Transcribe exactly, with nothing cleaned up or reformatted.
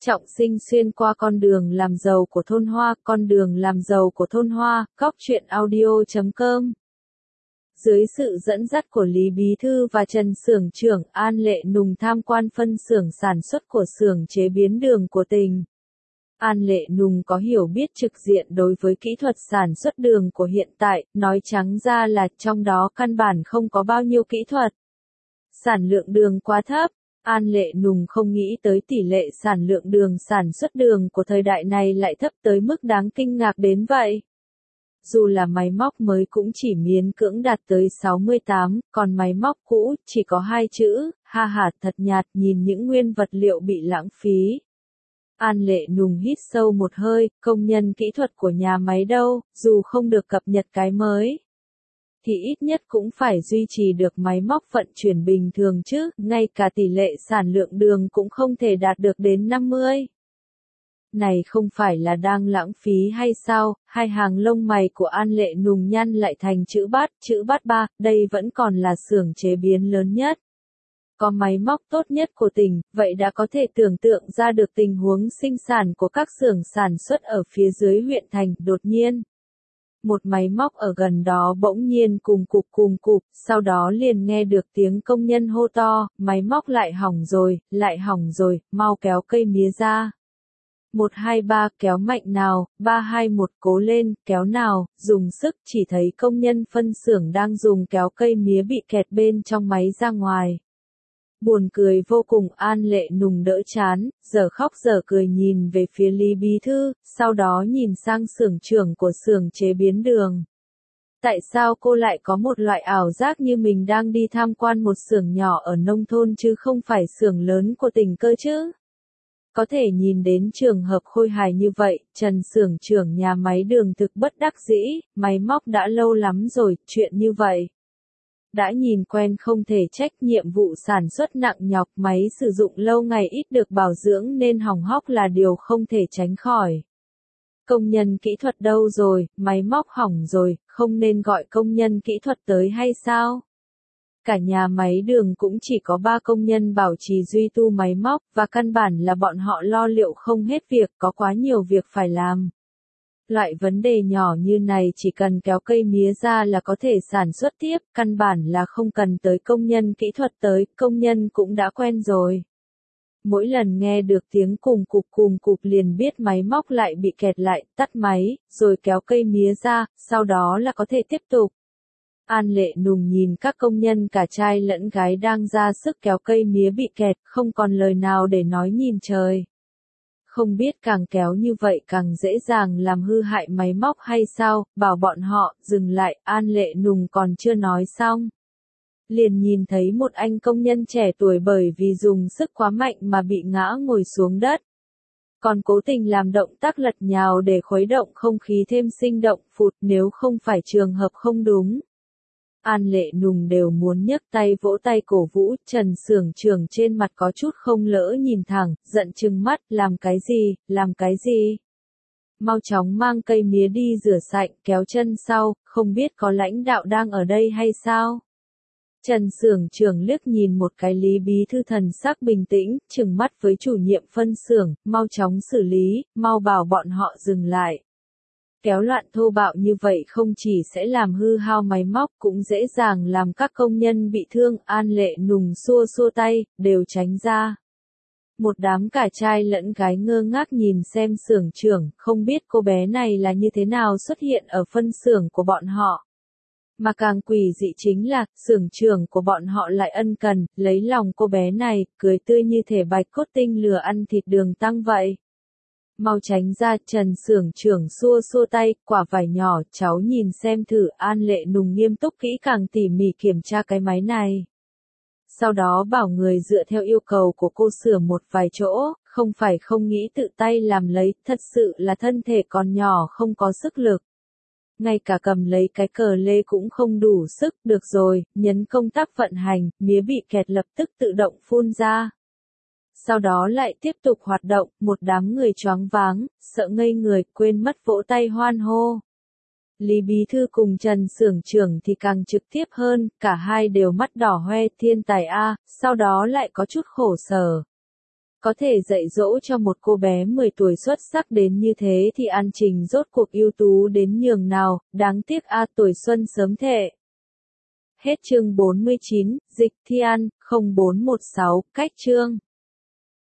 Trọng Sinh xuyên qua con đường làm giàu của thôn Hoa, con đường làm giàu của thôn Hoa, góc truyện audio chấm com. Dưới sự dẫn dắt của Lý Bí Thư và Trần Xưởng trưởng, An Lệ Nùng tham quan phân xưởng sản xuất của xưởng chế biến đường của tỉnh. An Lệ Nùng có hiểu biết trực diện đối với kỹ thuật sản xuất đường của hiện tại, nói trắng ra là trong đó căn bản không có bao nhiêu kỹ thuật. Sản lượng đường quá thấp. An Lệ Nùng không nghĩ tới tỷ lệ sản lượng đường sản xuất đường của thời đại này lại thấp tới mức đáng kinh ngạc đến vậy. Dù là máy móc mới cũng chỉ miễn cưỡng đạt tới sáu mươi tám, còn máy móc cũ chỉ có hai chữ, ha ha thật nhạt nhìn những nguyên vật liệu bị lãng phí. An Lệ Nùng hít sâu một hơi, công nhân kỹ thuật của nhà máy đâu, dù không được cập nhật cái mới, thì ít nhất cũng phải duy trì được máy móc vận chuyển bình thường chứ, ngay cả tỷ lệ sản lượng đường cũng không thể đạt được đến năm mươi. Này không phải là đang lãng phí hay sao? Hai hàng lông mày của An Lệ Nùng nhăn lại thành chữ bát, chữ bát ba, đây vẫn còn là xưởng chế biến lớn nhất. Có máy móc tốt nhất của tỉnh, vậy đã có thể tưởng tượng ra được tình huống sinh sản của các xưởng sản xuất ở phía dưới huyện thành, đột nhiên. Một máy móc ở gần đó bỗng nhiên cùng cục cùng cục, sau đó liền nghe được tiếng công nhân hô to, máy móc lại hỏng rồi, lại hỏng rồi, mau kéo cây mía ra. Một hai ba kéo mạnh nào, ba hai một cố lên, kéo nào, dùng sức, chỉ thấy công nhân phân xưởng đang dùng kéo cây mía bị kẹt bên trong máy ra ngoài. Buồn cười vô cùng, An Lệ Nùng đỡ chán, giờ khóc giờ cười nhìn về phía Lý Bí Thư, sau đó nhìn sang xưởng trưởng của xưởng chế biến đường. Tại sao cô lại có một loại ảo giác như mình đang đi tham quan một xưởng nhỏ ở nông thôn chứ không phải xưởng lớn của tỉnh cơ chứ? Có thể nhìn đến trường hợp khôi hài như vậy, Trần xưởng trưởng nhà máy đường thực bất đắc dĩ, máy móc đã lâu lắm rồi, chuyện như vậy. Đã nhìn quen không thể trách, nhiệm vụ sản xuất nặng nhọc, máy sử dụng lâu ngày ít được bảo dưỡng nên hỏng hóc là điều không thể tránh khỏi. Công nhân kỹ thuật đâu rồi, máy móc hỏng rồi, không nên gọi công nhân kỹ thuật tới hay sao? Cả nhà máy đường cũng chỉ có ba công nhân bảo trì duy tu máy móc, và căn bản là bọn họ lo liệu không hết việc, có quá nhiều việc phải làm. Loại vấn đề nhỏ như này chỉ cần kéo cây mía ra là có thể sản xuất tiếp, căn bản là không cần tới công nhân kỹ thuật tới, công nhân cũng đã quen rồi. Mỗi lần nghe được tiếng cùng cục cùng cục liền biết máy móc lại bị kẹt lại, tắt máy, rồi kéo cây mía ra, sau đó là có thể tiếp tục. An Lệ Nùng nhìn các công nhân cả trai lẫn gái đang ra sức kéo cây mía bị kẹt, không còn lời nào để nói nhìn trời. Không biết càng kéo như vậy càng dễ dàng làm hư hại máy móc hay sao, bảo bọn họ, dừng lại, An Lệ Nùng còn chưa nói xong. Liền nhìn thấy một anh công nhân trẻ tuổi bởi vì dùng sức quá mạnh mà bị ngã ngồi xuống đất. Còn cố tình làm động tác lật nhào để khuấy động không khí thêm sinh động, phụt, nếu không phải trường hợp không đúng. An Lệ Nùng đều muốn nhấc tay vỗ tay cổ vũ, Trần xưởng trưởng trên mặt có chút không lỡ nhìn thẳng, giận trừng mắt, làm cái gì, làm cái gì? Mau chóng mang cây mía đi rửa sạch, kéo chân sau, không biết có lãnh đạo đang ở đây hay sao? Trần xưởng trưởng liếc nhìn một cái Lý Bí Thư thần sắc bình tĩnh, trừng mắt với chủ nhiệm phân xưởng, mau chóng xử lý, mau bảo bọn họ dừng lại. Kéo loạn thô bạo như vậy không chỉ sẽ làm hư hao máy móc cũng dễ dàng làm các công nhân bị thương, An Lệ Nùng xua xua tay, đều tránh ra. Một đám cả trai lẫn gái ngơ ngác nhìn xem xưởng trưởng, không biết cô bé này là như thế nào xuất hiện ở phân xưởng của bọn họ. Mà càng quỷ dị chính là, xưởng trưởng của bọn họ lại ân cần, lấy lòng cô bé này, cười tươi như thể bạch cốt tinh lừa ăn thịt đường tăng vậy. Mau tránh ra, Trần xưởng trưởng xua xua tay, quả vải nhỏ, cháu nhìn xem thử, An Lệ Nùng nghiêm túc kỹ càng tỉ mỉ kiểm tra cái máy này. Sau đó bảo người dựa theo yêu cầu của cô sửa một vài chỗ, không phải không nghĩ tự tay làm lấy, thật sự là thân thể còn nhỏ không có sức lực. Ngay cả cầm lấy cái cờ lê cũng không đủ sức, được rồi, nhấn công tắc vận hành, mía bị kẹt lập tức tự động phun ra. Sau đó lại tiếp tục hoạt động, một đám người choáng váng, sợ ngây người, quên mất vỗ tay hoan hô. Lý Bí Thư cùng Trần xưởng trưởng thì càng trực tiếp hơn, cả hai đều mắt đỏ hoe, thiên tài a, sau đó lại có chút khổ sở. Có thể dạy dỗ cho một cô bé mười tuổi xuất sắc đến như thế thì An Trình rốt cuộc ưu tú đến nhường nào, đáng tiếc a tuổi xuân sớm thệ. Hết chương bốn mươi chín, dịch thi An, không bốn một sáu, cách chương.